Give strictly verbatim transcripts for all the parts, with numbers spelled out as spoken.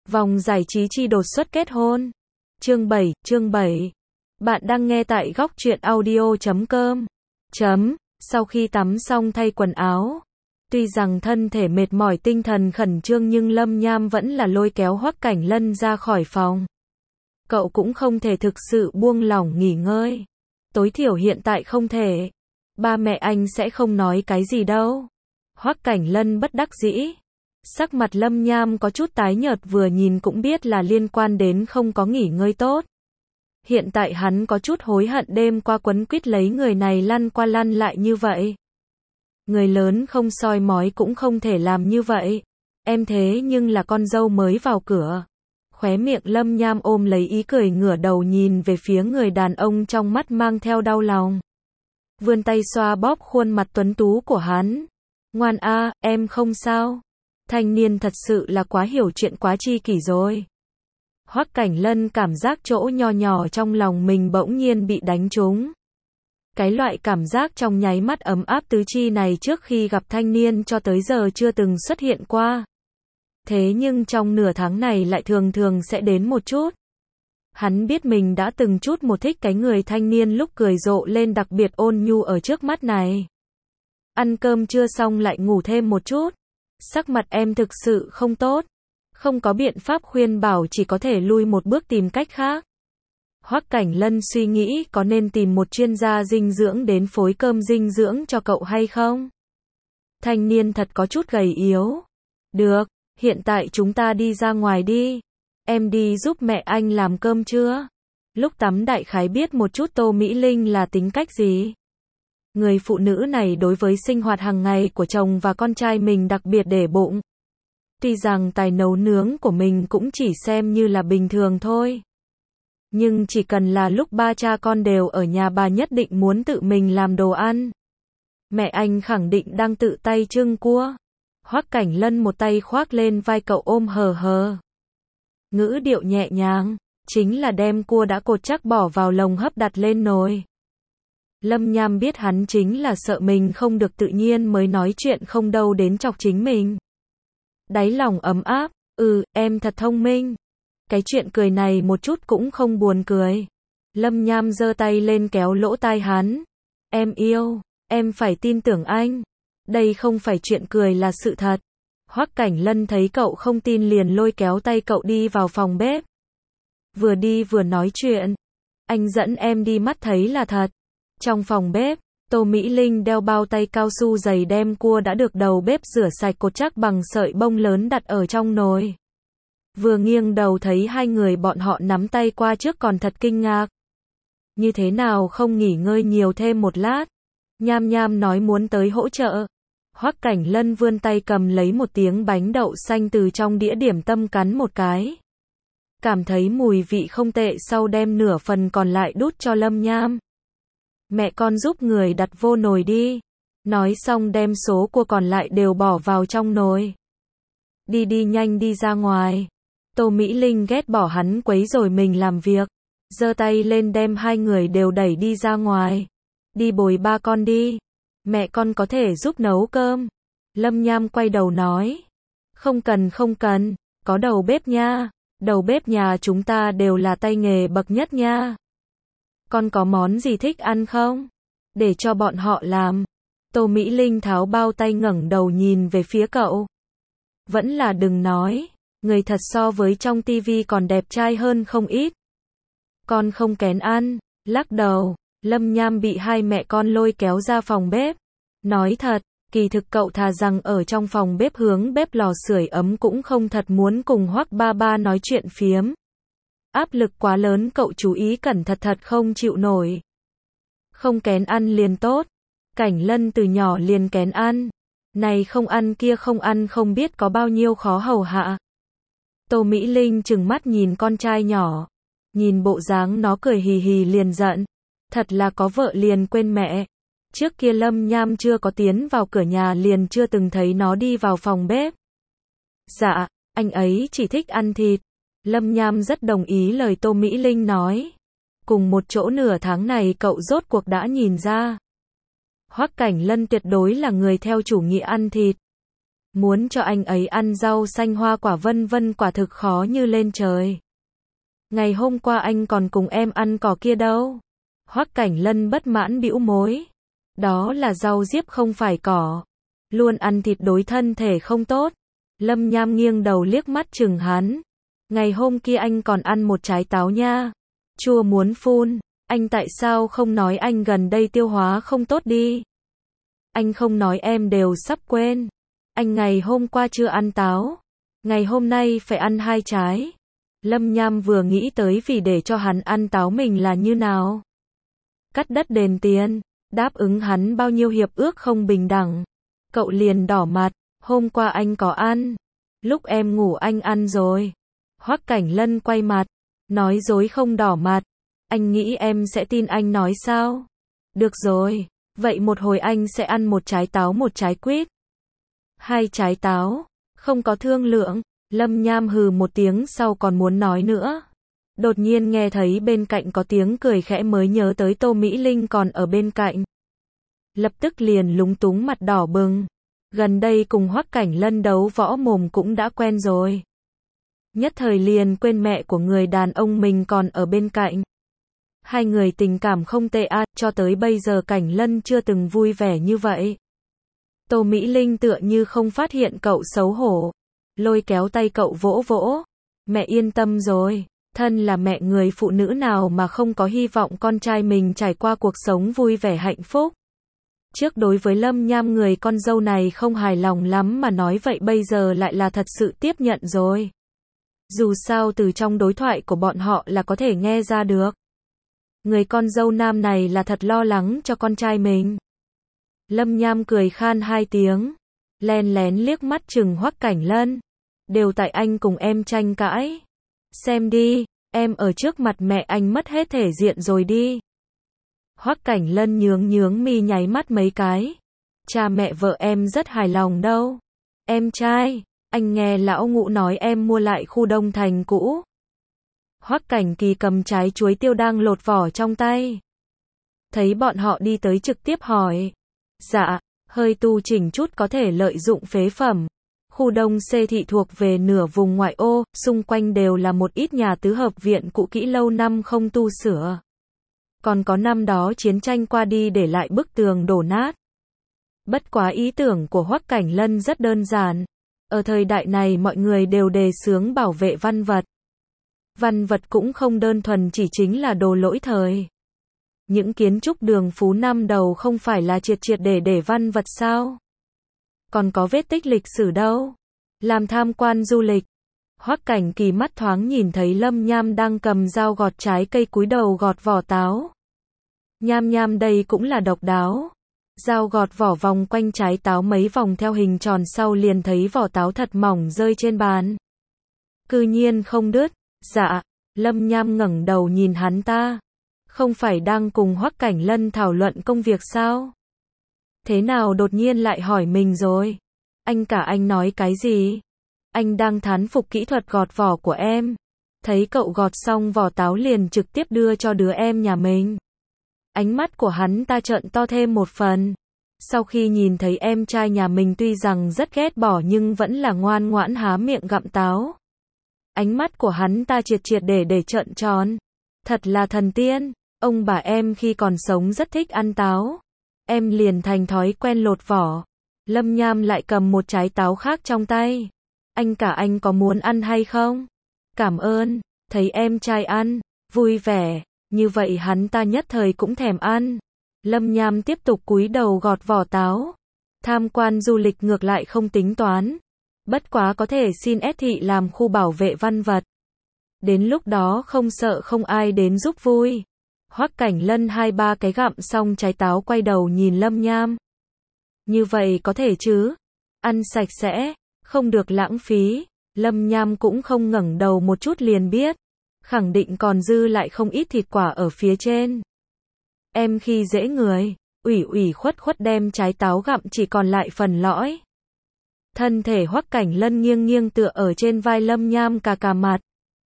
Vòng giải trí chi đột xuất kết hôn. Chương bảy, chương bảy. Bạn đang nghe tại góc truyện audio chấm com. Chấm, sau khi tắm xong thay quần áo. Tuy rằng thân thể mệt mỏi tinh thần khẩn trương nhưng Lâm Nham vẫn là lôi kéo Hoắc Cảnh Lân ra khỏi phòng. Cậu cũng không thể thực sự buông lỏng nghỉ ngơi. Tối thiểu hiện tại không thể. Ba mẹ anh sẽ không nói cái gì đâu. Hoắc Cảnh Lân bất đắc dĩ. Sắc mặt Lâm Nham có chút tái nhợt, vừa nhìn cũng biết là liên quan đến không có nghỉ ngơi tốt. Hiện tại hắn có chút hối hận đêm qua quấn quýt lấy người này lăn qua lăn lại như vậy. Người lớn không soi mói cũng không thể làm như vậy. Em thế nhưng là con dâu mới vào cửa. Khóe miệng Lâm Nham ôm lấy ý cười, ngửa đầu nhìn về phía người đàn ông, trong mắt mang theo đau lòng. Vươn tay xoa bóp khuôn mặt tuấn tú của hắn. Ngoan a, em không sao. Thanh niên thật sự là quá hiểu chuyện, quá tri kỷ rồi. Hoắc Cảnh Lân cảm giác chỗ nho nhỏ trong lòng mình bỗng nhiên bị đánh trúng. Cái loại cảm giác trong nháy mắt ấm áp tứ chi này trước khi gặp thanh niên cho tới giờ chưa từng xuất hiện qua. Thế nhưng trong nửa tháng này lại thường thường sẽ đến một chút. Hắn biết mình đã từng chút một thích cái người thanh niên lúc cười rộ lên đặc biệt ôn nhu ở trước mắt này. Ăn cơm chưa xong lại ngủ thêm một chút. Sắc mặt em thực sự không tốt. Không có biện pháp khuyên bảo, chỉ có thể lui một bước tìm cách khác. Hoắc Cảnh Lân suy nghĩ có nên tìm một chuyên gia dinh dưỡng đến phối cơm dinh dưỡng cho cậu hay không? Thanh niên thật có chút gầy yếu. Được, hiện tại chúng ta đi ra ngoài đi. Em đi giúp mẹ anh làm cơm chưa? Lúc tắm đại khái biết một chút Tô Mỹ Linh là tính cách gì. Người phụ nữ này đối với sinh hoạt hàng ngày của chồng và con trai mình đặc biệt để bụng. Tuy rằng tài nấu nướng của mình cũng chỉ xem như là bình thường thôi. Nhưng chỉ cần là lúc ba cha con đều ở nhà, bà nhất định muốn tự mình làm đồ ăn. Mẹ anh khẳng định đang tự tay trưng cua. Hoắc Cảnh Lân một tay khoác lên vai cậu ôm hờ hờ. Ngữ điệu nhẹ nhàng, chính là đem cua đã cột chắc bỏ vào lồng hấp đặt lên nồi. Lâm Nham biết hắn chính là sợ mình không được tự nhiên mới nói chuyện không đâu đến chọc chính mình. Đáy lòng ấm áp, ừ, em thật thông minh. Cái chuyện cười này một chút cũng không buồn cười. Lâm Nham giơ tay lên kéo lỗ tai hắn. Em yêu, em phải tin tưởng anh. Đây không phải chuyện cười là sự thật. Hoắc Cảnh Lân thấy cậu không tin liền lôi kéo tay cậu đi vào phòng bếp. Vừa đi vừa nói chuyện. Anh dẫn em đi, mắt thấy là thật. Trong phòng bếp, Tô Mỹ Linh đeo bao tay cao su dày đem cua đã được đầu bếp rửa sạch cột chắc bằng sợi bông lớn đặt ở trong nồi. Vừa nghiêng đầu thấy hai người bọn họ nắm tay qua trước còn thật kinh ngạc. Như thế nào không nghỉ ngơi nhiều thêm một lát? Nham Nham nói muốn tới hỗ trợ. Hoắc Cảnh Lân vươn tay cầm lấy một tiếng bánh đậu xanh từ trong đĩa điểm tâm cắn một cái. Cảm thấy mùi vị không tệ, sau đem nửa phần còn lại đút cho Lâm Nham. Mẹ con giúp người đặt vô nồi đi. Nói xong đem số cua còn lại đều bỏ vào trong nồi. Đi đi nhanh đi ra ngoài. Tô Mỹ Linh ghét bỏ hắn quấy rồi mình làm việc. Giơ tay lên đem hai người đều đẩy đi ra ngoài. Đi bồi ba con đi. Mẹ con có thể giúp nấu cơm. Lâm Nham quay đầu nói. Không cần không cần, có đầu bếp nha. Đầu bếp nhà chúng ta đều là tay nghề bậc nhất nha. Con có món gì thích ăn không? Để cho bọn họ làm. Tô Mỹ Linh tháo bao tay ngẩng đầu nhìn về phía cậu. Vẫn là đừng nói. Người thật so với trong tivi còn đẹp trai hơn không ít. Con không kén ăn. Lắc đầu. Lâm Nham bị hai mẹ con lôi kéo ra phòng bếp. Nói thật, kỳ thực cậu thà rằng ở trong phòng bếp hướng bếp lò sưởi ấm cũng không thật muốn cùng Hoắc ba ba nói chuyện phiếm. Áp lực quá lớn, cậu chú ý cẩn thận thật không chịu nổi. Không kén ăn liền tốt. Cảnh Lân từ nhỏ liền kén ăn. Này không ăn kia không ăn không biết có bao nhiêu khó hầu hạ. Tô Mỹ Linh trừng mắt nhìn con trai nhỏ. Nhìn bộ dáng nó cười hì hì liền giận. Thật là có vợ liền quên mẹ. Trước kia Lâm Nham chưa có tiến vào cửa nhà liền chưa từng thấy nó đi vào phòng bếp. Dạ, anh ấy chỉ thích ăn thịt. Lâm Nham rất đồng ý lời Tô Mỹ Linh nói. Cùng một chỗ nửa tháng này cậu rốt cuộc đã nhìn ra. Hoắc Cảnh Lân tuyệt đối là người theo chủ nghĩa ăn thịt. Muốn cho anh ấy ăn rau xanh hoa quả vân vân quả thực khó như lên trời. Ngày hôm qua anh còn cùng em ăn cỏ kia đâu. Hoắc Cảnh Lân bất mãn bĩu môi. Đó là rau diếp không phải cỏ. Luôn ăn thịt đối thân thể không tốt. Lâm Nham nghiêng đầu liếc mắt chừng hắn. Ngày hôm kia anh còn ăn một trái táo nha. Chua muốn phun. Anh tại sao không nói anh gần đây tiêu hóa không tốt đi? Anh không nói em đều sắp quên. Anh ngày hôm qua chưa ăn táo. Ngày hôm nay phải ăn hai trái. Lâm Nham vừa nghĩ tới vì để cho hắn ăn táo mình là như nào. Cắt đất đền tiền. Đáp ứng hắn bao nhiêu hiệp ước không bình đẳng. Cậu liền đỏ mặt. Hôm qua anh có ăn. Lúc em ngủ anh ăn rồi. Hoắc Cảnh Lân quay mặt. Nói dối không đỏ mặt. Anh nghĩ em sẽ tin anh nói sao? Được rồi. Vậy một hồi anh sẽ ăn một trái táo một trái quýt. Hai trái táo. Không có thương lượng. Lâm Nham hừ một tiếng sau còn muốn nói nữa. Đột nhiên nghe thấy bên cạnh có tiếng cười khẽ mới nhớ tới Tô Mỹ Linh còn ở bên cạnh. Lập tức liền lúng túng mặt đỏ bừng. Gần đây cùng Hoắc Cảnh Lân đấu võ mồm cũng đã quen rồi. Nhất thời liền quên mẹ của người đàn ông mình còn ở bên cạnh. Hai người tình cảm không tệ à, cho tới bây giờ Cảnh Lân chưa từng vui vẻ như vậy. Tô Mỹ Linh tựa như không phát hiện cậu xấu hổ. Lôi kéo tay cậu vỗ vỗ. Mẹ yên tâm rồi. Thân là mẹ người phụ nữ nào mà không có hy vọng con trai mình trải qua cuộc sống vui vẻ hạnh phúc. Trước đối với Lâm Nham người con dâu này không hài lòng lắm mà nói vậy bây giờ lại là thật sự tiếp nhận rồi. Dù sao từ trong đối thoại của bọn họ là có thể nghe ra được. Người con dâu nam này là thật lo lắng cho con trai mình. Lâm Nham cười khan hai tiếng. Len lén liếc mắt chừng Hoắc Cảnh Lân. Đều tại anh cùng em tranh cãi. Xem đi, em ở trước mặt mẹ anh mất hết thể diện rồi đi. Hoắc Cảnh Lân nhướng nhướng mi nháy mắt mấy cái. Cha mẹ vợ em rất hài lòng đâu. Em trai, anh nghe lão Ngũ nói em mua lại khu Đông Thành cũ. Hoắc Cảnh Kỳ cầm trái chuối tiêu đang lột vỏ trong tay. Thấy bọn họ đi tới trực tiếp hỏi. Dạ, hơi tu chỉnh chút có thể lợi dụng phế phẩm. Khu Đông C thị thuộc về nửa vùng ngoại ô, xung quanh đều là một ít nhà tứ hợp viện cũ kỹ lâu năm không tu sửa. Còn có năm đó chiến tranh qua đi để lại bức tường đổ nát. Bất quá ý tưởng của Hoắc Cảnh Lân rất đơn giản. Ở thời đại này mọi người đều đề xướng bảo vệ văn vật. Văn vật cũng không đơn thuần chỉ chính là đồ lỗi thời. Những kiến trúc đường Phú năm đầu không phải là triệt triệt để để văn vật sao? Còn có vết tích lịch sử đâu? Làm tham quan du lịch. Hoắc Cảnh Kỳ mắt thoáng nhìn thấy Lâm Nham đang cầm dao gọt trái cây cúi đầu gọt vỏ táo. Nham Nham đây cũng là độc đáo. Dao gọt vỏ vòng quanh trái táo mấy vòng theo hình tròn sau liền thấy vỏ táo thật mỏng rơi trên bàn. Cư nhiên không đứt. Dạ, Lâm Nham ngẩng đầu nhìn hắn ta. Không phải đang cùng Hoắc Cảnh Lân thảo luận công việc sao? Thế nào đột nhiên lại hỏi mình rồi? Anh cả anh nói cái gì? Anh đang thán phục kỹ thuật gọt vỏ của em. Thấy cậu gọt xong vỏ táo liền trực tiếp đưa cho đứa em nhà mình. Ánh mắt của hắn ta trợn to thêm một phần. Sau khi nhìn thấy em trai nhà mình tuy rằng rất ghét bỏ nhưng vẫn là ngoan ngoãn há miệng gặm táo. Ánh mắt của hắn ta triệt triệt để để trợn tròn. Thật là thần tiên. Ông bà em khi còn sống rất thích ăn táo. Em liền thành thói quen lột vỏ. Lâm Nham lại cầm một trái táo khác trong tay. Anh cả anh có muốn ăn hay không? Cảm ơn. Thấy em trai ăn, vui vẻ. Như vậy hắn ta nhất thời cũng thèm ăn. Lâm Nham tiếp tục cúi đầu gọt vỏ táo. Tham quan du lịch ngược lại không tính toán. Bất quá có thể xin ép thị làm khu bảo vệ văn vật. Đến lúc đó không sợ không ai đến giúp vui. Hoắc Cảnh Lân hai ba cái gặm xong trái táo quay đầu nhìn Lâm Nham. Như vậy có thể chứ? Ăn sạch sẽ, không được lãng phí. Lâm Nham cũng không ngẩng đầu một chút liền biết. Khẳng định còn dư lại không ít thịt quả ở phía trên. Em khi dễ người, ủy ủy khuất khuất đem trái táo gặm chỉ còn lại phần lõi. Thân thể Hoắc Cảnh Lân nghiêng nghiêng tựa ở trên vai Lâm Nham cà cà mặt.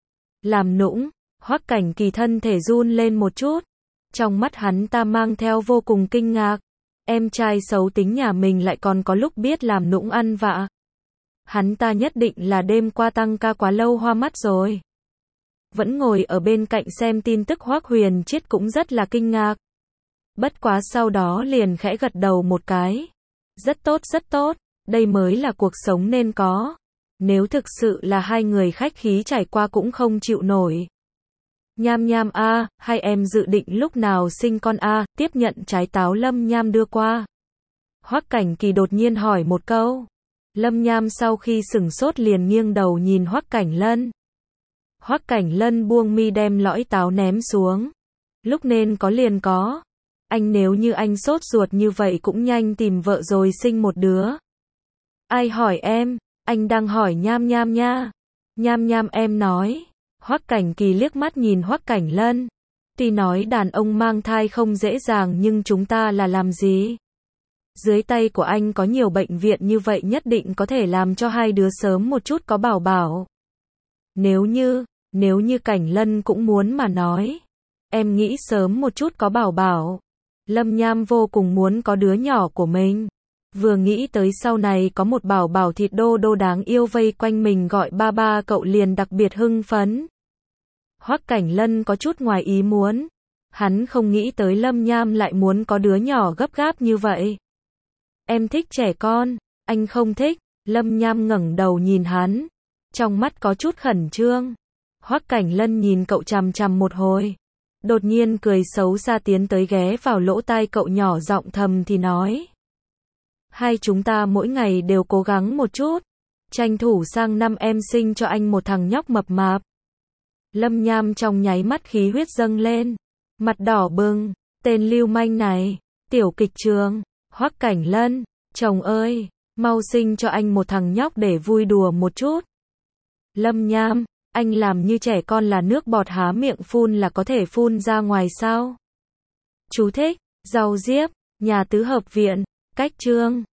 Làm nũng, Hoắc Cảnh Kỳ thân thể run lên một chút. Trong mắt hắn ta mang theo vô cùng kinh ngạc. Em trai xấu tính nhà mình lại còn có lúc biết làm nũng ăn vạ. Hắn ta nhất định là đêm qua tăng ca quá lâu hoa mắt rồi. Vẫn ngồi ở bên cạnh xem tin tức Hoắc Huyền Triết cũng rất là kinh ngạc. Bất quá sau đó liền khẽ gật đầu một cái. Rất tốt rất tốt, đây mới là cuộc sống nên có. Nếu thực sự là hai người khách khí trải qua cũng không chịu nổi. Nham Nham a, hai em dự định lúc nào sinh con a, tiếp nhận trái táo Lâm Nham đưa qua. Hoắc Cảnh Kỳ đột nhiên hỏi một câu. Lâm Nham sau khi sửng sốt liền nghiêng đầu nhìn Hoắc Cảnh Lân. Hoắc Cảnh Lân buông mi đem lõi táo ném xuống. Lúc nên có liền có. Anh nếu như anh sốt ruột như vậy cũng nhanh tìm vợ rồi sinh một đứa. Ai hỏi em? Anh đang hỏi Nham Nham nha. Nham Nham em nói. Hoắc Cảnh Kỳ liếc mắt nhìn Hoắc Cảnh Lân. Tuy nói đàn ông mang thai không dễ dàng nhưng chúng ta là làm gì? Dưới tay của anh có nhiều bệnh viện như vậy nhất định có thể làm cho hai đứa sớm một chút có bảo bảo. Nếu như, nếu như Cảnh Lân cũng muốn mà nói. Em nghĩ sớm một chút có bảo bảo. Lâm Nham vô cùng muốn có đứa nhỏ của mình. Vừa nghĩ tới sau này có một bảo bảo thịt đô đô đáng yêu vây quanh mình gọi ba ba cậu liền đặc biệt hưng phấn. Hoắc Cảnh Lân có chút ngoài ý muốn. Hắn không nghĩ tới Lâm Nham lại muốn có đứa nhỏ gấp gáp như vậy. Em thích trẻ con, anh không thích. Lâm Nham ngẩng đầu nhìn hắn. Trong mắt có chút khẩn trương. Hoắc Cảnh Lân nhìn cậu chằm chằm một hồi. Đột nhiên cười xấu xa tiến tới ghé vào lỗ tai cậu nhỏ giọng thầm thì nói. Hai chúng ta mỗi ngày đều cố gắng một chút. Tranh thủ sang năm em sinh cho anh một thằng nhóc mập mạp. Lâm Nham trong nháy mắt khí huyết dâng lên. Mặt đỏ bừng. Tên lưu manh này. Tiểu kịch trường. Hoắc Cảnh Lân. Chồng ơi. Mau sinh cho anh một thằng nhóc để vui đùa một chút. Lâm Nham. Anh làm như trẻ con là nước bọt há miệng phun là có thể phun ra ngoài sao? Chú thích. Rau diếp. Nhà tứ hợp viện. Cách chương.